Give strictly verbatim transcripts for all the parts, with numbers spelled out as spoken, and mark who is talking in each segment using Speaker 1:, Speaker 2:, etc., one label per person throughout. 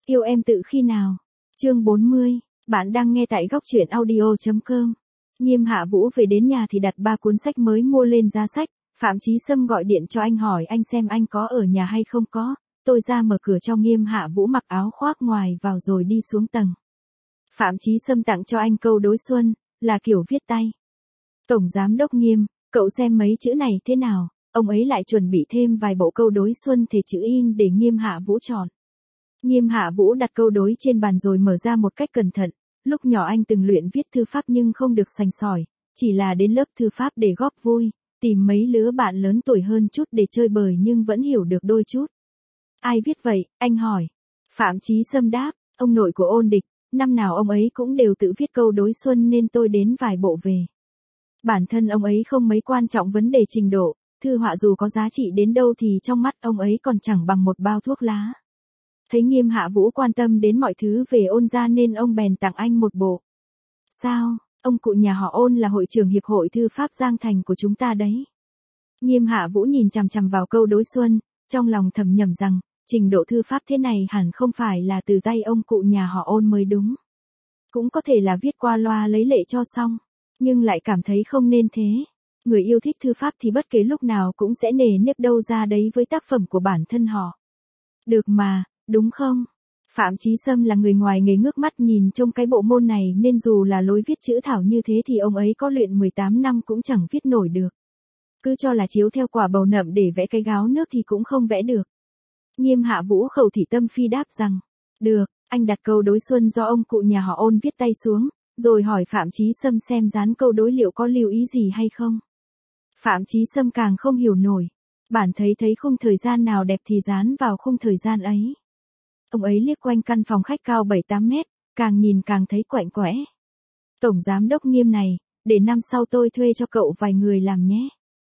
Speaker 1: Yêu em từ khi nào? Chương bốn mươi, bạn đang nghe tại góc truyện audio chấm com. Nghiêm Hạ Vũ về đến nhà thì đặt ba cuốn sách mới mua lên giá sách, Phạm Chí Sâm gọi điện cho anh hỏi anh xem anh có ở nhà hay không có, tôi ra mở cửa cho Nghiêm Hạ Vũ mặc áo khoác ngoài vào rồi đi xuống tầng. Phạm Chí Sâm tặng cho anh câu đối xuân, là kiểu viết tay. Tổng Giám đốc Nghiêm, cậu xem mấy chữ này thế nào, ông ấy lại chuẩn bị thêm vài bộ câu đối xuân thể chữ in để Nghiêm Hạ Vũ chọn. Nghiêm Hạ Vũ đặt câu đối trên bàn rồi mở ra một cách cẩn thận, lúc nhỏ anh từng luyện viết thư pháp nhưng không được sành sỏi, chỉ là đến lớp thư pháp để góp vui, tìm mấy lứa bạn lớn tuổi hơn chút để chơi bời nhưng vẫn hiểu được đôi chút. Ai viết vậy, anh hỏi. Phạm Chí Sâm đáp, ông nội của Ôn Địch, năm nào ông ấy cũng đều tự viết câu đối xuân nên tôi đến vài bộ về. Bản thân ông ấy không mấy quan trọng vấn đề trình độ, thư họa dù có giá trị đến đâu thì trong mắt ông ấy còn chẳng bằng một bao thuốc lá. Thấy Nghiêm Hạ Vũ quan tâm đến mọi thứ về Ôn gia nên ông bèn tặng anh một bộ. Sao, ông cụ nhà họ Ôn là hội trưởng Hiệp hội Thư pháp Giang Thành của chúng ta đấy. Nghiêm Hạ Vũ nhìn chằm chằm vào câu đối xuân, trong lòng thầm nhẩm rằng, trình độ thư pháp thế này hẳn không phải là từ tay ông cụ nhà họ Ôn mới đúng. Cũng có thể là viết qua loa lấy lệ cho xong, nhưng lại cảm thấy không nên thế. Người yêu thích thư pháp thì bất kể lúc nào cũng sẽ nề nếp đâu ra đấy với tác phẩm của bản thân họ. Được mà, đúng không? Phạm Chí Sâm là người ngoài nghề ngước mắt nhìn trông cái bộ môn này nên dù là lối viết chữ thảo như thế thì ông ấy có luyện mười tám năm cũng chẳng viết nổi được. Cứ cho là chiếu theo quả bầu nậm để vẽ cái gáo nước thì cũng không vẽ được. Nghiêm Hạ Vũ khẩu thị tâm phi đáp rằng, được, anh đặt câu đối xuân do ông cụ nhà họ Ôn viết tay xuống, rồi hỏi Phạm Chí Sâm xem dán câu đối liệu có lưu ý gì hay không. Phạm Chí Sâm càng không hiểu nổi, bản thấy thấy khung thời gian nào đẹp thì dán vào khung thời gian ấy. Ông ấy liếc quanh căn phòng khách cao bảy tám mét, càng nhìn càng thấy quạnh quẽ. Tổng Giám đốc Nghiêm này, để năm sau tôi thuê cho cậu vài người làm nhé.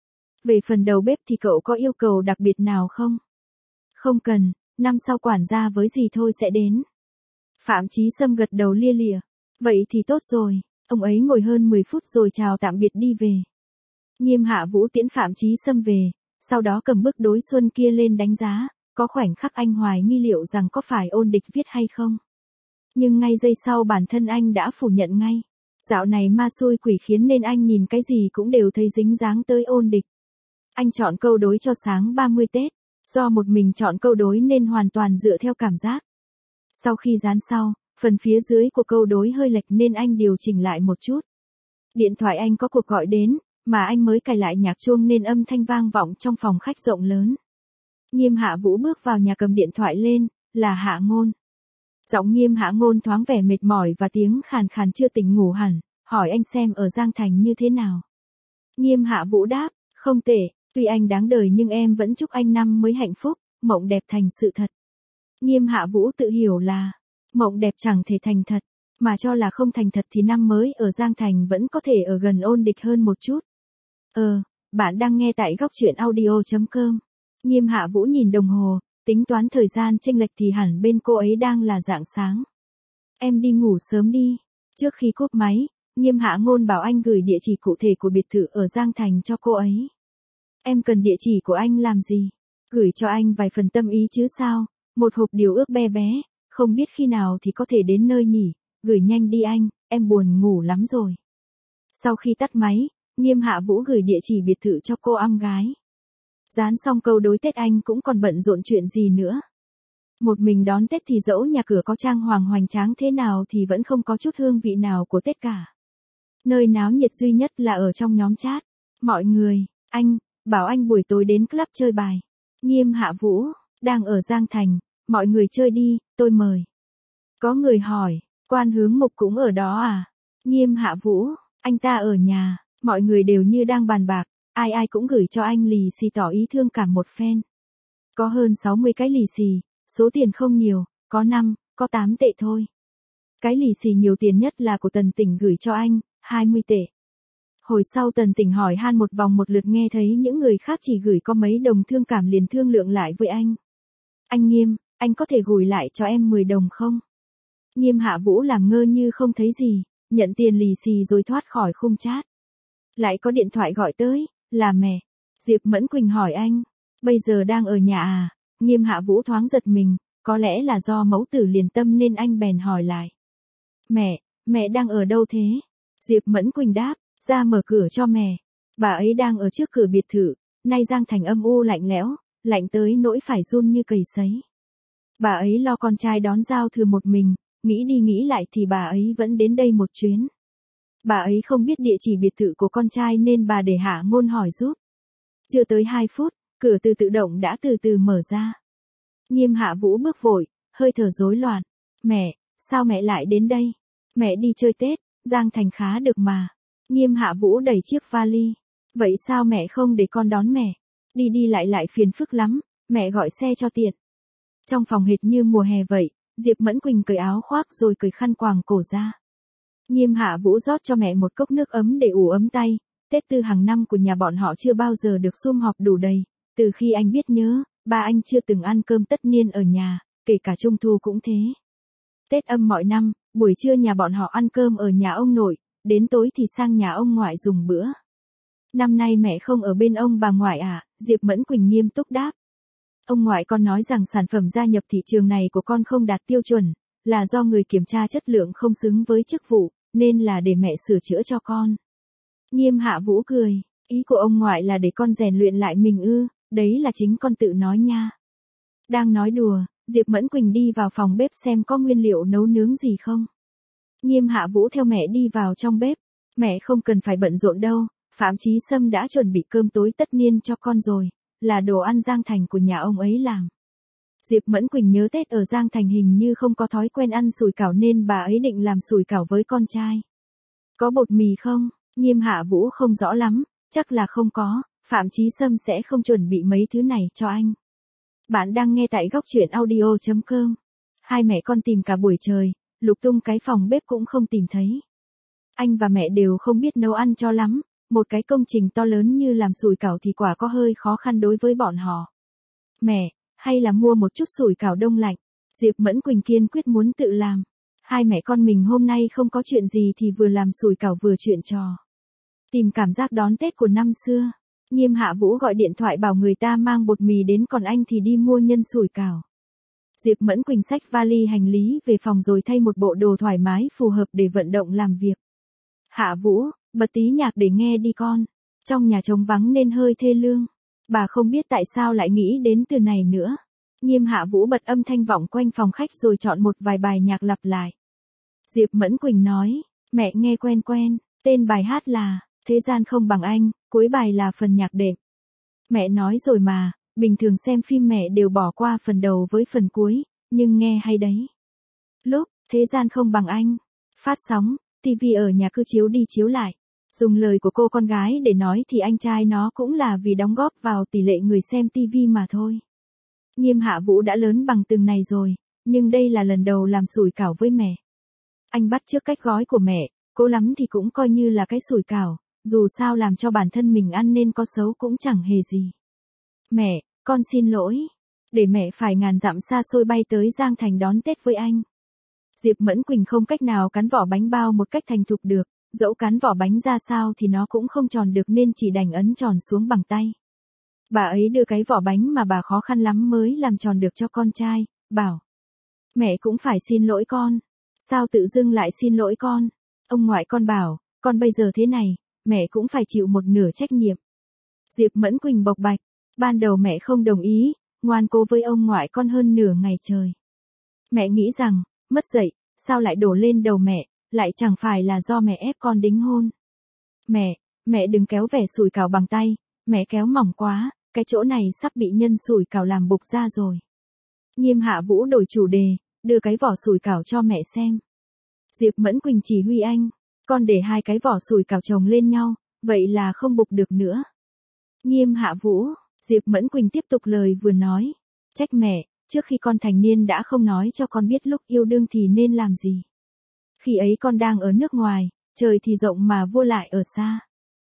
Speaker 1: Về phần đầu bếp thì cậu có yêu cầu đặc biệt nào không? Không cần, năm sau quản gia với gì thôi sẽ đến. Phạm Chí Sâm gật đầu lia lịa. Vậy thì tốt rồi, ông ấy ngồi hơn mười phút rồi chào tạm biệt đi về. Nghiêm Hạ Vũ tiễn Phạm Chí Sâm về, sau đó cầm bức đối xuân kia lên đánh giá, có khoảnh khắc anh hoài nghi liệu rằng có phải Ôn Địch viết hay không. Nhưng ngay giây sau bản thân anh đã phủ nhận ngay. Dạo này ma xui quỷ khiến nên anh nhìn cái gì cũng đều thấy dính dáng tới Ôn Địch. Anh chọn câu đối cho sáng ba mươi Tết, do một mình chọn câu đối nên hoàn toàn dựa theo cảm giác. Sau khi dán sau, phần phía dưới của câu đối hơi lệch nên anh điều chỉnh lại một chút. Điện thoại anh có cuộc gọi đến, mà anh mới cài lại nhạc chuông nên âm thanh vang vọng trong phòng khách rộng lớn. Nghiêm Hạ Vũ bước vào nhà cầm điện thoại lên, là Hạ Ngôn. Giọng Nghiêm Hạ Ngôn thoáng vẻ mệt mỏi và tiếng khàn khàn chưa tỉnh ngủ hẳn, hỏi anh xem ở Giang Thành như thế nào. Nghiêm Hạ Vũ đáp, không tệ, tuy anh đáng đời nhưng em vẫn chúc anh năm mới hạnh phúc, mộng đẹp thành sự thật. Nghiêm Hạ Vũ tự hiểu là, mộng đẹp chẳng thể thành thật, mà cho là không thành thật thì năm mới ở Giang Thành vẫn có thể ở gần Ôn Địch hơn một chút. Ờ, bạn đang nghe tại góc truyện audio chấm com. Nghiêm Hạ Vũ nhìn đồng hồ, tính toán thời gian chênh lệch thì hẳn bên cô ấy đang là rạng sáng. Em đi ngủ sớm đi. Trước khi cúp máy, Nghiêm Hạ Ngôn bảo anh gửi địa chỉ cụ thể của biệt thự ở Giang Thành cho cô ấy. Em cần địa chỉ của anh làm gì? Gửi cho anh vài phần tâm ý chứ sao, một hộp điều ước bé bé, không biết khi nào thì có thể đến nơi nhỉ, gửi nhanh đi anh, em buồn ngủ lắm rồi. Sau khi tắt máy, Nghiêm Hạ Vũ gửi địa chỉ biệt thự cho cô em gái. Dán xong câu đối Tết anh cũng còn bận rộn chuyện gì nữa. Một mình đón Tết thì dẫu nhà cửa có trang hoàng hoành tráng thế nào thì vẫn không có chút hương vị nào của Tết cả. Nơi náo nhiệt duy nhất là ở trong nhóm chat. Mọi người, anh, bảo anh buổi tối đến club chơi bài. Nghiêm Hạ Vũ, đang ở Giang Thành, mọi người chơi đi, tôi mời. Có người hỏi, Quan Hướng Mục cũng ở đó à? Nghiêm Hạ Vũ, anh ta ở nhà, mọi người đều như đang bàn bạc, ai ai cũng gửi cho anh lì xì tỏ ý thương cảm một phen. Có hơn sáu mươi cái lì xì, số tiền không nhiều, có năm, có tám tệ thôi. Cái lì xì nhiều tiền nhất là của Tần Tỉnh gửi cho anh, hai mươi tệ. Hồi sau Tần Tỉnh hỏi han một vòng một lượt nghe thấy những người khác chỉ gửi có mấy đồng thương cảm liền thương lượng lại với anh. Anh Nghiêm, anh có thể gửi lại cho em mười đồng không? Nghiêm Hạ Vũ làm ngơ như không thấy gì, nhận tiền lì xì rồi thoát khỏi khung chat. Lại có điện thoại gọi tới, là mẹ. Diệp Mẫn Quỳnh hỏi anh, bây giờ đang ở nhà à? Nghiêm Hạ Vũ thoáng giật mình, có lẽ là do mẫu tử liền tâm nên anh bèn hỏi lại. Mẹ, mẹ đang ở đâu thế? Diệp Mẫn Quỳnh đáp, ra mở cửa cho mẹ. Bà ấy đang ở trước cửa biệt thự, nay Giang Thành âm u lạnh lẽo, lạnh tới nỗi phải run như cầy sấy. Bà ấy lo con trai đón giao thừa một mình, nghĩ đi nghĩ lại thì bà ấy vẫn đến đây một chuyến. Bà ấy không biết địa chỉ biệt thự của con trai nên bà để Hạ Ngôn hỏi giúp. Chưa tới hai phút, cửa từ tự động đã từ từ mở ra. Nghiêm Hạ Vũ bước vội, hơi thở rối loạn. Mẹ, sao mẹ lại đến đây? Mẹ đi chơi Tết, Giang Thành khá được mà. Nghiêm Hạ Vũ đẩy chiếc vali. Vậy sao mẹ không để con đón mẹ? Đi đi lại lại phiền phức lắm, mẹ gọi xe cho tiện. Trong phòng hệt như mùa hè vậy, Diệp Mẫn Quỳnh cởi áo khoác rồi cởi khăn quàng cổ ra. Nghiêm Hạ Vũ rót cho mẹ một cốc nước ấm để ủ ấm tay. Tết Tư hàng năm của nhà bọn họ chưa bao giờ được sum họp đủ đầy. Từ khi anh biết nhớ, ba anh chưa từng ăn cơm tất niên ở nhà, kể cả Trung thu cũng thế. Tết Âm mọi năm, buổi trưa nhà bọn họ ăn cơm ở nhà ông nội, đến tối thì sang nhà ông ngoại dùng bữa. Năm nay mẹ không ở bên ông bà ngoại à? Diệp Mẫn Quỳnh nghiêm túc đáp. Ông ngoại con nói rằng sản phẩm gia nhập thị trường này của con không đạt tiêu chuẩn, là do người kiểm tra chất lượng không xứng với chức vụ, nên là để mẹ sửa chữa cho con. Nghiêm Hạ Vũ cười, ý của ông ngoại là để con rèn luyện lại mình ư? Đấy là chính con tự nói nha. Đang nói đùa, Diệp Mẫn Quỳnh đi vào phòng bếp xem có nguyên liệu nấu nướng gì không. Nghiêm Hạ Vũ theo mẹ đi vào trong bếp. Mẹ không cần phải bận rộn đâu, Phạm Chí Sâm đã chuẩn bị cơm tối tất niên cho con rồi, là đồ ăn Giang Thành của nhà ông ấy làm. Diệp Mẫn Quỳnh nhớ Tết ở Giang Thành hình như không có thói quen ăn sủi cảo nên bà ấy định làm sủi cảo với con trai. Có bột mì không? Nghiêm Hạ Vũ không rõ lắm, chắc là không có, Phạm Chí Sâm sẽ không chuẩn bị mấy thứ này cho anh. Bạn đang nghe tại góc truyện audio chấm com. Hai mẹ con tìm cả buổi trời, lục tung cái phòng bếp cũng không tìm thấy. Anh và mẹ đều không biết nấu ăn cho lắm, một cái công trình to lớn như làm sủi cảo thì quả có hơi khó khăn đối với bọn họ. Mẹ, hay là mua một chút sủi cảo đông lạnh? Diệp Mẫn Quỳnh kiên quyết muốn tự làm. Hai mẹ con mình hôm nay không có chuyện gì thì vừa làm sủi cảo vừa chuyện trò. Tìm cảm giác đón Tết của năm xưa. Nghiêm Hạ Vũ gọi điện thoại bảo người ta mang bột mì đến còn anh thì đi mua nhân sủi cảo. Diệp Mẫn Quỳnh xách vali hành lý về phòng rồi thay một bộ đồ thoải mái phù hợp để vận động làm việc. Hạ Vũ, bật tí nhạc để nghe đi con. Trong nhà trống vắng nên hơi thê lương. Bà không biết tại sao lại nghĩ đến từ này nữa. Nghiêm Hạ Vũ bật âm thanh vọng quanh phòng khách rồi chọn một vài bài nhạc lặp lại. Diệp Mẫn Quỳnh nói, mẹ nghe quen quen, tên bài hát là Thế gian không bằng anh, cuối bài là phần nhạc đệm. Mẹ nói rồi mà, bình thường xem phim mẹ đều bỏ qua phần đầu với phần cuối, nhưng nghe hay đấy. Lúc Thế gian không bằng anh phát sóng, tivi ở nhà cứ chiếu đi chiếu lại. Dùng lời của cô con gái để nói thì anh trai nó cũng là vì đóng góp vào tỷ lệ người xem tivi mà thôi. Nghiêm Hạ Vũ đã lớn bằng từng này rồi, nhưng đây là lần đầu làm sủi cảo với mẹ. Anh bắt chước cách gói của mẹ, cố lắm thì cũng coi như là cái sủi cảo, dù sao làm cho bản thân mình ăn nên có xấu cũng chẳng hề gì. Mẹ, con xin lỗi, để mẹ phải ngàn dặm xa xôi bay tới Giang Thành đón Tết với anh. Diệp Mẫn Quỳnh không cách nào cắn vỏ bánh bao một cách thành thục được, dẫu cắn vỏ bánh ra sao thì nó cũng không tròn được nên chỉ đành ấn tròn xuống bằng tay. Bà ấy đưa cái vỏ bánh mà bà khó khăn lắm mới làm tròn được cho con trai, bảo. Mẹ cũng phải xin lỗi con. Sao tự dưng lại xin lỗi con? Ông ngoại con bảo, con bây giờ thế này, mẹ cũng phải chịu một nửa trách nhiệm. Diệp Mẫn Quỳnh bộc bạch, ban đầu mẹ không đồng ý, ngoan cố với ông ngoại con hơn nửa ngày trời. Mẹ nghĩ rằng, mất dạy, sao lại đổ lên đầu mẹ, lại chẳng phải là do mẹ ép con đính hôn. Mẹ, mẹ đừng kéo vẻ sủi cảo bằng tay, mẹ kéo mỏng quá, cái chỗ này sắp bị nhân sủi cảo làm bục ra rồi. Nghiêm Hạ Vũ đổi chủ đề, đưa cái vỏ sủi cảo cho mẹ xem. Diệp Mẫn Quỳnh chỉ huy anh, con để hai cái vỏ sủi cảo chồng lên nhau, vậy là không bục được nữa. Nghiêm Hạ Vũ, Diệp Mẫn Quỳnh tiếp tục lời vừa nói, trách mẹ, trước khi con thành niên đã không nói cho con biết lúc yêu đương thì nên làm gì. Khi ấy con đang ở nước ngoài, trời thì rộng mà vua lại ở xa.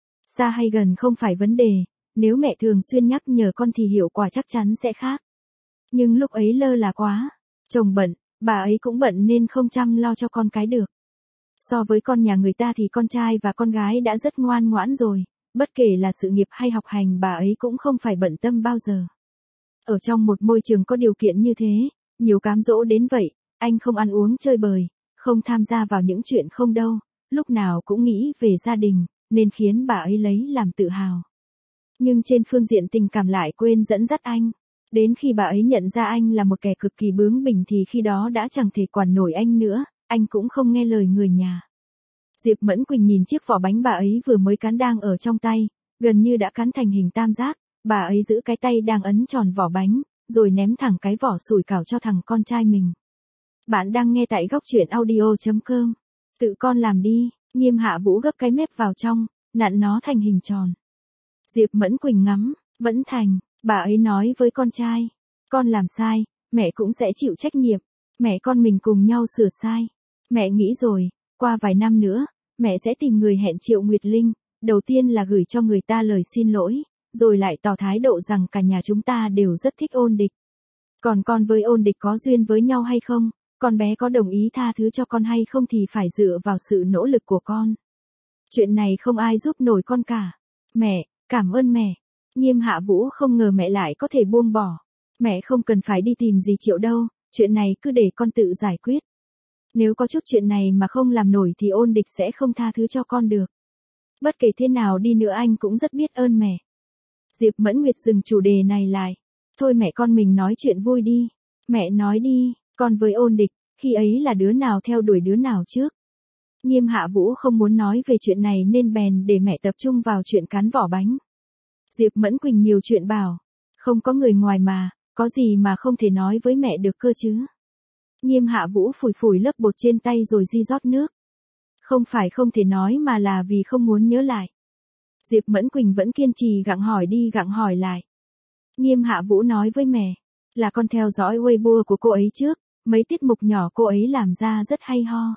Speaker 1: Xa hay gần không phải vấn đề, nếu mẹ thường xuyên nhắc nhở con thì hiệu quả chắc chắn sẽ khác. Nhưng lúc ấy lơ là quá, chồng bận, bà ấy cũng bận nên không chăm lo cho con cái được. So với con nhà người ta thì con trai và con gái đã rất ngoan ngoãn rồi, bất kể là sự nghiệp hay học hành bà ấy cũng không phải bận tâm bao giờ. Ở trong một môi trường có điều kiện như thế, Nhiều cám dỗ đến vậy, anh không ăn uống chơi bời, không tham gia vào những chuyện không đâu, lúc nào cũng nghĩ về gia đình, nên khiến bà ấy lấy làm tự hào. Nhưng trên phương diện tình cảm lại quên dẫn dắt anh. Đến khi bà ấy nhận ra anh là một kẻ cực kỳ bướng bỉnh thì khi đó đã chẳng thể quản nổi anh nữa, anh cũng không nghe lời người nhà. Diệp Mẫn Quỳnh nhìn chiếc vỏ bánh bà ấy vừa mới cán đang ở trong tay, gần như đã cán thành hình tam giác, bà ấy giữ cái tay đang ấn tròn vỏ bánh, rồi ném thẳng cái vỏ sủi cảo cho thằng con trai mình. Bạn đang nghe tại góc truyện audio.com. Tự con làm đi, Nghiêm Hạ Vũ gấp cái mép vào trong, nặn nó thành hình tròn. Diệp Mẫn Quỳnh ngắm, vẫn thành, bà ấy nói với con trai. Con làm sai, mẹ cũng sẽ chịu trách nhiệm, mẹ con mình cùng nhau sửa sai. Mẹ nghĩ rồi, qua vài năm nữa, mẹ sẽ tìm người hẹn Triệu Nguyệt Linh, đầu tiên là gửi cho người ta lời xin lỗi, rồi lại tỏ thái độ rằng cả nhà chúng ta đều rất thích Ôn Địch. Còn con với Ôn Địch có duyên với nhau hay không, con bé có đồng ý tha thứ cho con hay không thì phải dựa vào sự nỗ lực của con. Chuyện này không ai giúp nổi con cả. Mẹ, cảm ơn mẹ. Nghiêm Hạ Vũ không ngờ mẹ lại có thể buông bỏ. Mẹ không cần phải đi tìm gì Triệu đâu, chuyện này cứ để con tự giải quyết. Nếu có chút chuyện này mà không làm nổi thì Ôn Địch sẽ không tha thứ cho con được. Bất kể thế nào đi nữa anh cũng rất biết ơn mẹ. Diệp Mẫn Nguyệt dừng chủ đề này lại. Thôi mẹ con mình nói chuyện vui đi. Mẹ nói đi, con với Ôn Địch, khi ấy là đứa nào theo đuổi đứa nào trước. Nghiêm Hạ Vũ không muốn nói về chuyện này nên bèn để mẹ tập trung vào chuyện cán vỏ bánh. Diệp Mẫn Quỳnh nhiều chuyện bảo. Không có người ngoài mà, có gì mà không thể nói với mẹ được cơ chứ. Nghiêm Hạ Vũ phủi phủi lớp bột trên tay rồi di rót nước. Không phải không thể nói mà là vì không muốn nhớ lại. Diệp Mẫn Quỳnh vẫn kiên trì gặng hỏi đi gặng hỏi lại. Nghiêm Hạ Vũ nói với mẹ, là con theo dõi Weibo của cô ấy trước, mấy tiết mục nhỏ cô ấy làm ra rất hay ho.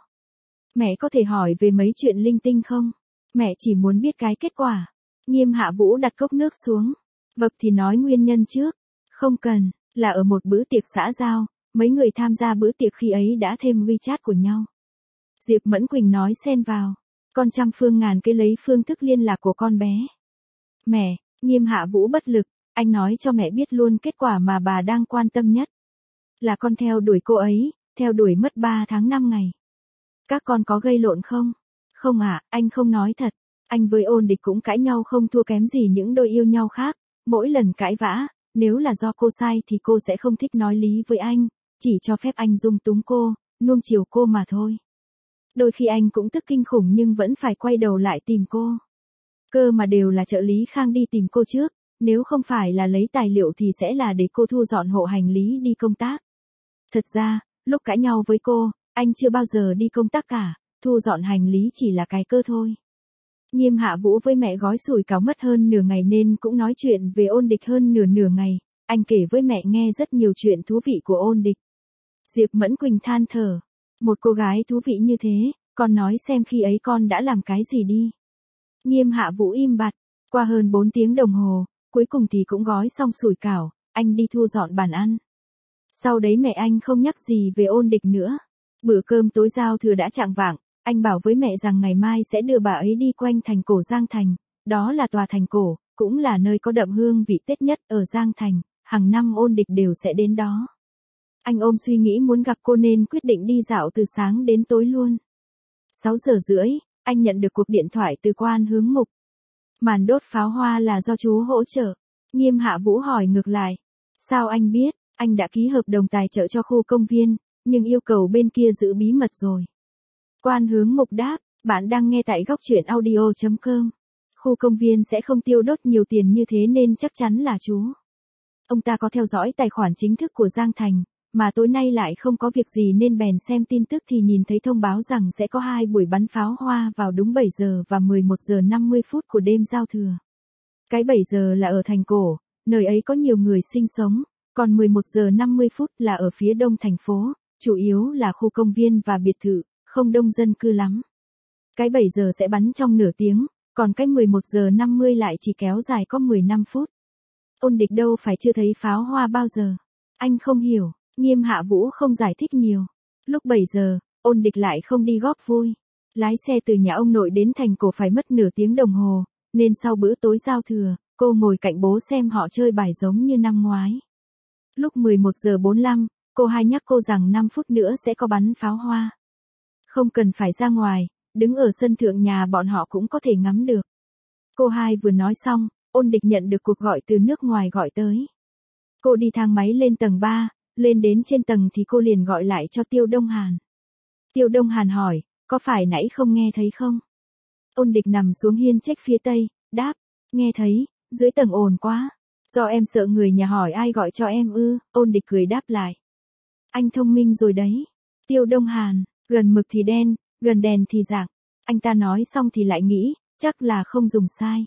Speaker 1: Mẹ có thể hỏi về mấy chuyện linh tinh không? Mẹ chỉ muốn biết cái kết quả. Nghiêm Hạ Vũ đặt cốc nước xuống. Vập thì nói nguyên nhân trước. Không cần, là ở một bữa tiệc xã giao, mấy người tham gia bữa tiệc khi ấy đã thêm WeChat của nhau. Diệp Mẫn Quỳnh nói xen vào. Con trăm phương ngàn cái lấy phương thức liên lạc của con bé. Mẹ, Nghiêm Hạ Vũ bất lực, anh nói cho mẹ biết luôn kết quả mà bà đang quan tâm nhất. Là con theo đuổi cô ấy, theo đuổi mất ba tháng năm ngày. Các con có gây lộn không? Không ạ, à, anh không nói thật. Anh với Ôn Địch cũng cãi nhau không thua kém gì những đôi yêu nhau khác. Mỗi lần cãi vã, nếu là do cô sai thì cô sẽ không thích nói lý với anh, chỉ cho phép anh dung túng cô, nuông chiều cô mà thôi. Đôi khi anh cũng tức kinh khủng nhưng vẫn phải quay đầu lại tìm cô. Cơ mà đều là trợ lý Khang đi tìm cô trước, nếu không phải là lấy tài liệu thì sẽ là để cô thu dọn hộ hành lý đi công tác. Thật ra, lúc cãi nhau với cô, anh chưa bao giờ đi công tác cả, thu dọn hành lý chỉ là cái cơ thôi. Nghiêm Hạ Vũ với mẹ gói sủi cảo mất hơn nửa ngày nên cũng nói chuyện về Ôn Địch hơn nửa nửa ngày, anh kể với mẹ nghe rất nhiều chuyện thú vị của Ôn Địch. Diệp Mẫn Quỳnh than thở, một cô gái thú vị như thế, con nói xem khi ấy con đã làm cái gì đi. Nghiêm Hạ Vũ im bặt, qua hơn bốn tiếng đồng hồ, cuối cùng thì cũng gói xong sủi cảo, anh đi thu dọn bàn ăn. Sau đấy mẹ anh không nhắc gì về Ôn Địch nữa. Bữa cơm tối giao thừa đã chạng vạng, anh bảo với mẹ rằng ngày mai sẽ đưa bà ấy đi quanh thành cổ Giang Thành, đó là tòa thành cổ, cũng là nơi có đậm hương vị Tết nhất ở Giang Thành, hàng năm Ôn Địch đều sẽ đến đó. Anh ôm suy nghĩ muốn gặp cô nên quyết định đi dạo từ sáng đến tối luôn. sáu giờ rưỡi, anh nhận được cuộc điện thoại từ Quan Hướng Mục. Màn đốt pháo hoa là do chú hỗ trợ. Nghiêm Hạ Vũ hỏi ngược lại. Sao anh biết? Anh đã ký hợp đồng tài trợ cho khu công viên, nhưng yêu cầu bên kia giữ bí mật rồi. Quan Hướng Mục đáp, bạn đang nghe tại góc truyện audio.com. Khu công viên sẽ không tiêu đốt nhiều tiền như thế nên chắc chắn là chú. Ông ta có theo dõi tài khoản chính thức của Giang Thành, mà tối nay lại không có việc gì nên bèn xem tin tức thì nhìn thấy thông báo rằng sẽ có hai buổi bắn pháo hoa vào đúng bảy giờ và mười một giờ năm mươi phút của đêm giao thừa. Cái bảy giờ là ở thành cổ, nơi ấy có nhiều người sinh sống, còn mười một giờ năm mươi phút là ở phía đông thành phố, chủ yếu là khu công viên và biệt thự, không đông dân cư lắm. Cái bảy giờ sẽ bắn trong nửa tiếng, còn cái mười một giờ năm mươi lại chỉ kéo dài có mười lăm phút. Ôn Địch đâu phải chưa thấy pháo hoa bao giờ. Anh không hiểu, Nghiêm Hạ Vũ không giải thích nhiều. Lúc bảy giờ, Ôn Địch lại không đi góp vui. Lái xe từ nhà ông nội đến thành cổ phải mất nửa tiếng đồng hồ, nên sau bữa tối giao thừa, cô ngồi cạnh bố xem họ chơi bài giống như năm ngoái. Lúc mười một giờ bốn mươi lăm, cô hai nhắc cô rằng năm phút nữa sẽ có bắn pháo hoa. Không cần phải ra ngoài, đứng ở sân thượng nhà bọn họ cũng có thể ngắm được. Cô hai vừa nói xong, Ôn Địch nhận được cuộc gọi từ nước ngoài gọi tới. Cô đi thang máy lên tầng ba, lên đến trên tầng thì cô liền gọi lại cho Tiêu Đông Hàn. Tiêu Đông Hàn hỏi, có phải nãy không nghe thấy không? Ôn Địch nằm xuống hiên trách phía tây, đáp, nghe thấy, dưới tầng ồn quá. Do em sợ người nhà hỏi ai gọi cho em ư, Ôn Địch cười đáp lại. Anh thông minh rồi đấy. Tiêu Đông Hàn, gần mực thì đen, gần đèn thì rạng. Anh ta nói xong thì lại nghĩ, chắc là không dùng sai.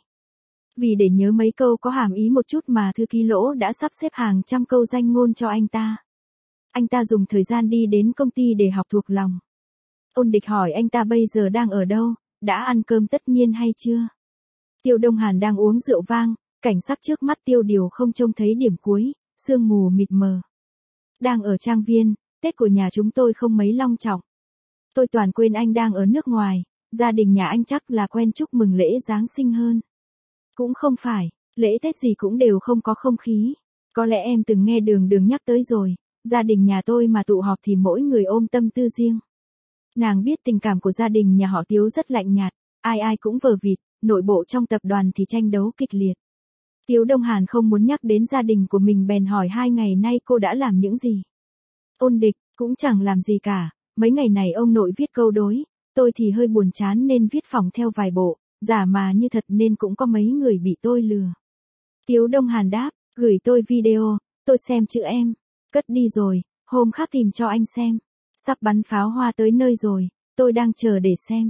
Speaker 1: Vì để nhớ mấy câu có hàm ý một chút mà thư ký Lỗ đã sắp xếp hàng trăm câu danh ngôn cho anh ta. Anh ta dùng thời gian đi đến công ty để học thuộc lòng. Ôn Địch hỏi anh ta bây giờ đang ở đâu, đã ăn cơm tất niên hay chưa? Tiêu Đông Hàn đang uống rượu vang, cảnh sắc trước mắt Tiêu Điều không trông thấy điểm cuối, sương mù mịt mờ. Đang ở trang viên, Tết của nhà chúng tôi không mấy long trọng. Tôi toàn quên anh đang ở nước ngoài, gia đình nhà anh chắc là quen chúc mừng lễ Giáng sinh hơn. Cũng không phải, lễ Tết gì cũng đều không có không khí. Có lẽ em từng nghe Đường Đường nhắc tới rồi, gia đình nhà tôi mà tụ họp thì mỗi người ôm tâm tư riêng. Nàng biết tình cảm của gia đình nhà họ Tiếu rất lạnh nhạt, ai ai cũng vờ vịt, nội bộ trong tập đoàn thì tranh đấu kịch liệt. Tiếu Đông Hàn không muốn nhắc đến gia đình của mình bèn hỏi hai ngày nay cô đã làm những gì. Ôn Địch, cũng chẳng làm gì cả, mấy ngày này ông nội viết câu đối, tôi thì hơi buồn chán nên viết phỏng theo vài bộ, giả mà như thật nên cũng có mấy người bị tôi lừa. Tiếu Đông Hàn đáp, gửi tôi video, tôi xem chữ em, cất đi rồi, hôm khác tìm cho anh xem. Sắp bắn pháo hoa tới nơi rồi, tôi đang chờ để xem.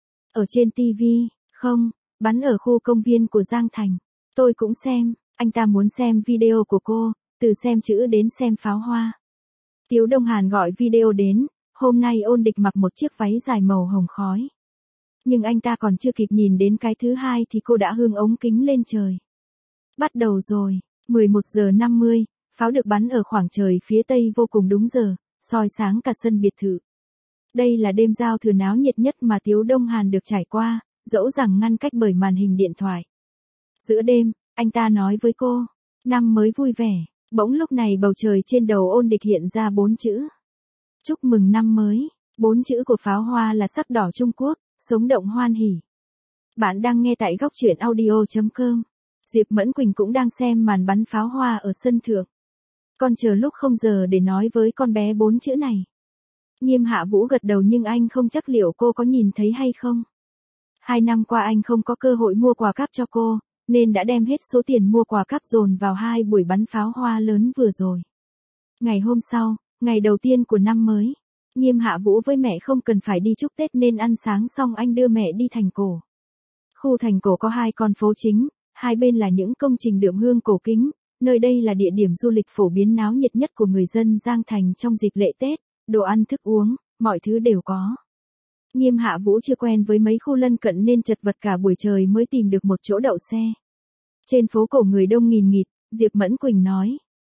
Speaker 1: Ở trên tivi, không, bắn ở khu công viên của Giang Thành. Tôi cũng xem, anh ta muốn xem video của cô, từ xem chữ đến xem pháo hoa. Tiếu Đông Hàn gọi video đến, hôm nay Ôn Địch mặc một chiếc váy dài màu hồng khói. Nhưng anh ta còn chưa kịp nhìn đến cái thứ hai thì cô đã hương ống kính lên trời. Bắt đầu rồi, mười một giờ năm mươi, pháo được bắn ở khoảng trời phía tây vô cùng đúng giờ, soi sáng cả sân biệt thự. Đây là đêm giao thừa náo nhiệt nhất mà Tiếu Đông Hàn được trải qua, dẫu rằng ngăn cách bởi màn hình điện thoại. Giữa đêm, anh ta nói với cô, năm mới vui vẻ, bỗng lúc này bầu trời trên đầu Ôn Địch hiện ra bốn chữ. Chúc mừng năm mới, bốn chữ của pháo hoa là sắc đỏ Trung Quốc, sống động hoan hỉ. Bạn đang nghe tại góc truyện audio chấm com. Diệp Mẫn Quỳnh cũng đang xem màn bắn pháo hoa ở sân thượng. Con chờ lúc không giờ để nói với con bé bốn chữ này. Nghiêm Hạ Vũ gật đầu nhưng anh không chắc liệu cô có nhìn thấy hay không. Hai năm qua anh không có cơ hội mua quà cáp cho cô, nên đã đem hết số tiền mua quà cáp dồn vào hai buổi bắn pháo hoa lớn vừa rồi. Ngày hôm sau, ngày đầu tiên của năm mới, Nghiêm Hạ Vũ với mẹ không cần phải đi chúc Tết nên ăn sáng xong anh đưa mẹ đi Thành Cổ. Khu Thành Cổ có hai con phố chính, hai bên là những công trình đượm hương cổ kính, nơi đây là địa điểm du lịch phổ biến náo nhiệt nhất của người dân Giang Thành trong dịp lễ Tết, đồ ăn thức uống, mọi thứ đều có. Nghiêm Hạ Vũ chưa quen với mấy khu lân cận nên chật vật cả buổi trời mới tìm được một chỗ đậu xe. Trên phố cổ người đông nghìn nghịt, Diệp Mẫn Quỳnh nói.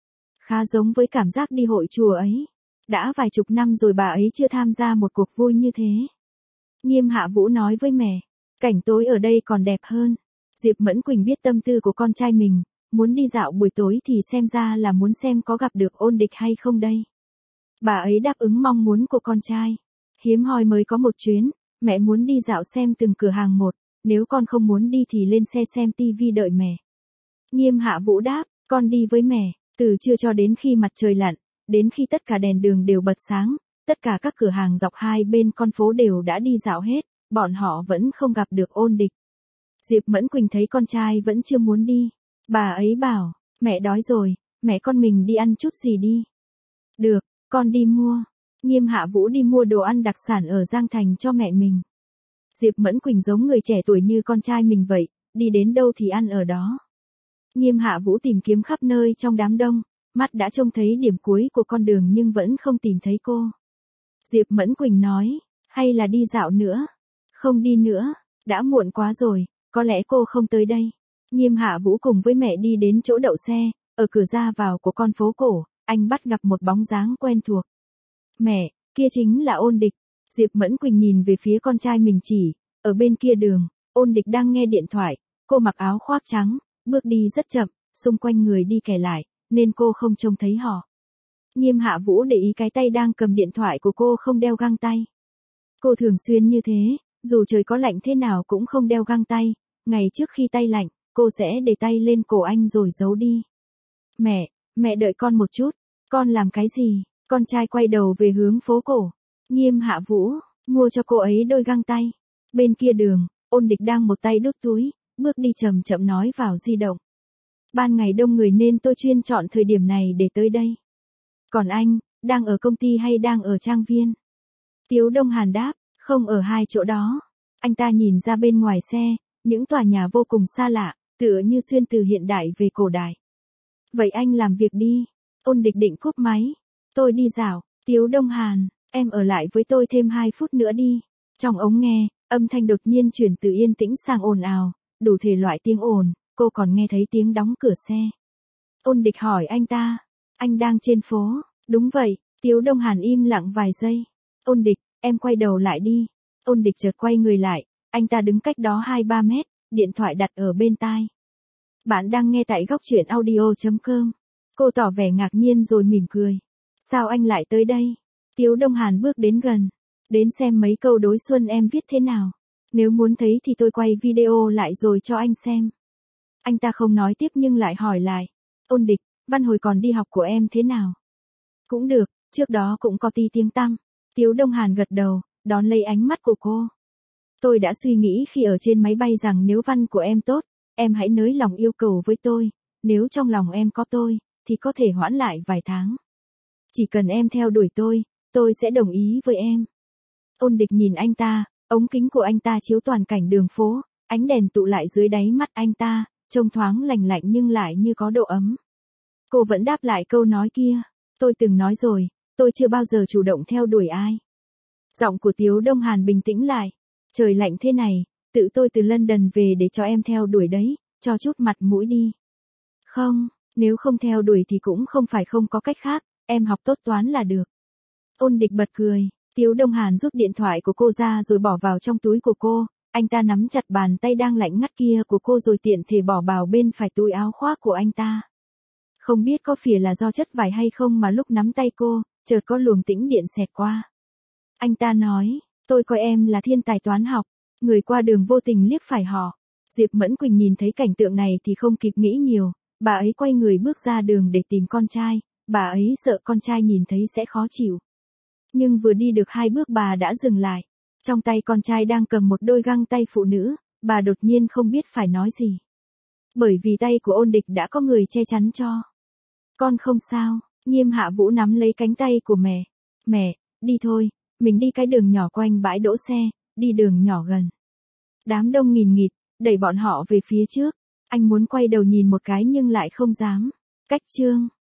Speaker 1: Khá giống với cảm giác đi hội chùa ấy. Đã vài chục năm rồi bà ấy chưa tham gia một cuộc vui như thế. Nghiêm Hạ Vũ nói với mẹ, cảnh tối ở đây còn đẹp hơn. Diệp Mẫn Quỳnh biết tâm tư của con trai mình, muốn đi dạo buổi tối thì xem ra là muốn xem có gặp được Ôn Địch hay không đây. Bà ấy đáp ứng mong muốn của con trai. Hiếm hoi mới có một chuyến, mẹ muốn đi dạo xem từng cửa hàng một, nếu con không muốn đi thì lên xe xem tivi đợi mẹ. Nghiêm Hạ Vũ đáp, con đi với mẹ, từ trưa cho đến khi mặt trời lặn, đến khi tất cả đèn đường đều bật sáng, tất cả các cửa hàng dọc hai bên con phố đều đã đi dạo hết, bọn họ vẫn không gặp được Ôn Địch. Diệp Mẫn Quỳnh thấy con trai vẫn chưa muốn đi. Bà ấy bảo, mẹ đói rồi, mẹ con mình đi ăn chút gì đi. Được, con đi mua. Nghiêm Hạ Vũ đi mua đồ ăn đặc sản ở Giang Thành cho mẹ mình. Diệp Mẫn Quỳnh giống người trẻ tuổi như con trai mình vậy, đi đến đâu thì ăn ở đó. Nghiêm Hạ Vũ tìm kiếm khắp nơi trong đám đông, mắt đã trông thấy điểm cuối của con đường nhưng vẫn không tìm thấy cô. Diệp Mẫn Quỳnh nói, hay là đi dạo nữa? Không đi nữa, đã muộn quá rồi, có lẽ cô không tới đây. Nghiêm Hạ Vũ cùng với mẹ đi đến chỗ đậu xe, ở cửa ra vào của con phố cổ, anh bắt gặp một bóng dáng quen thuộc. Mẹ, kia chính là Ôn Địch. Diệp Mẫn Quỳnh nhìn về phía con trai mình chỉ, ở bên kia đường, Ôn Địch đang nghe điện thoại, cô mặc áo khoác trắng, bước đi rất chậm, xung quanh người đi kẻ lại, nên cô không trông thấy họ. Nghiêm Hạ Vũ để ý cái tay đang cầm điện thoại của cô không đeo găng tay. Cô thường xuyên như thế, dù trời có lạnh thế nào cũng không đeo găng tay, ngày trước khi tay lạnh, cô sẽ để tay lên cổ anh rồi giấu đi. Mẹ, mẹ đợi con một chút, con làm cái gì? Con trai quay đầu về hướng phố cổ. Nghiêm Hạ Vũ, mua cho cô ấy đôi găng tay. Bên kia đường, Ôn Địch đang một tay đút túi, bước đi chậm chậm nói vào di động. Ban ngày đông người nên tôi chuyên chọn thời điểm này để tới đây. Còn anh, đang ở công ty hay đang ở trang viên? Tiếu Đông Hàn đáp, không ở hai chỗ đó. Anh ta nhìn ra bên ngoài xe, những tòa nhà vô cùng xa lạ, tựa như xuyên từ hiện đại về cổ đại. Vậy anh làm việc đi. Ôn Địch định cúp máy. Tôi đi dạo. Tiếu Đông Hàn, em ở lại với tôi thêm hai phút nữa đi. Trong ống nghe, âm thanh đột nhiên chuyển từ yên tĩnh sang ồn ào, đủ thể loại tiếng ồn, cô còn nghe thấy tiếng đóng cửa xe. Ôn Địch hỏi anh ta, anh đang trên phố? Đúng vậy. Tiếu Đông Hàn im lặng vài giây. Ôn Địch, em quay đầu lại đi. Ôn Địch chợt quay người lại, anh ta đứng cách đó hai ba mét, điện thoại đặt ở bên tai. Bạn đang nghe tại góc truyện audio chấm com. Cô tỏ vẻ ngạc nhiên rồi mỉm cười. Sao anh lại tới đây? Tiếu Đông Hàn bước đến gần. Đến xem mấy câu đối xuân em viết thế nào. Nếu muốn thấy thì tôi quay video lại rồi cho anh xem. Anh ta không nói tiếp nhưng lại hỏi lại. Ôn Địch, văn hồi còn đi học của em thế nào? Cũng được, trước đó cũng có tí tiếng tăm. Tiếu Đông Hàn gật đầu, đón lấy ánh mắt của cô. Tôi đã suy nghĩ khi ở trên máy bay rằng nếu văn của em tốt, em hãy nới lòng yêu cầu với tôi. Nếu trong lòng em có tôi, thì có thể hoãn lại vài tháng. Chỉ cần em theo đuổi tôi, tôi sẽ đồng ý với em. Ôn Địch nhìn anh ta, ống kính của anh ta chiếu toàn cảnh đường phố, ánh đèn tụ lại dưới đáy mắt anh ta, trông thoáng lành lạnh nhưng lại như có độ ấm. Cô vẫn đáp lại câu nói kia. Tôi từng nói rồi, tôi chưa bao giờ chủ động theo đuổi ai. Giọng của Tiếu Đông Hàn bình tĩnh lại. Trời lạnh thế này, tự tôi từ London về để cho em theo đuổi đấy, cho chút mặt mũi đi. Không, nếu không theo đuổi thì cũng không phải không có cách khác, em học tốt toán là được. Ôn Địch bật cười, Tiếu Đông Hàn rút điện thoại của cô ra rồi bỏ vào trong túi của cô, anh ta nắm chặt bàn tay đang lạnh ngắt kia của cô rồi tiện thể bỏ vào bên phải túi áo khoác của anh ta. Không biết có phải là do chất vải hay không mà lúc nắm tay cô, chợt có luồng tĩnh điện xẹt qua. Anh ta nói, tôi coi em là thiên tài toán học. Người qua đường vô tình liếc phải họ. Diệp Mẫn Quỳnh nhìn thấy cảnh tượng này thì không kịp nghĩ nhiều, bà ấy quay người bước ra đường để tìm con trai, bà ấy sợ con trai nhìn thấy sẽ khó chịu. Nhưng vừa đi được hai bước bà đã dừng lại. Trong tay con trai đang cầm một đôi găng tay phụ nữ, bà đột nhiên không biết phải nói gì. Bởi vì tay của Ôn Địch đã có người che chắn cho. Con không sao. Nghiêm Hạ Vũ nắm lấy cánh tay của mẹ. Mẹ, đi thôi, mình đi cái đường nhỏ quanh bãi đỗ xe, đi đường nhỏ gần. Đám đông nghìn nghịt, đẩy bọn họ về phía trước. Anh muốn quay đầu nhìn một cái nhưng lại không dám. Cách chương.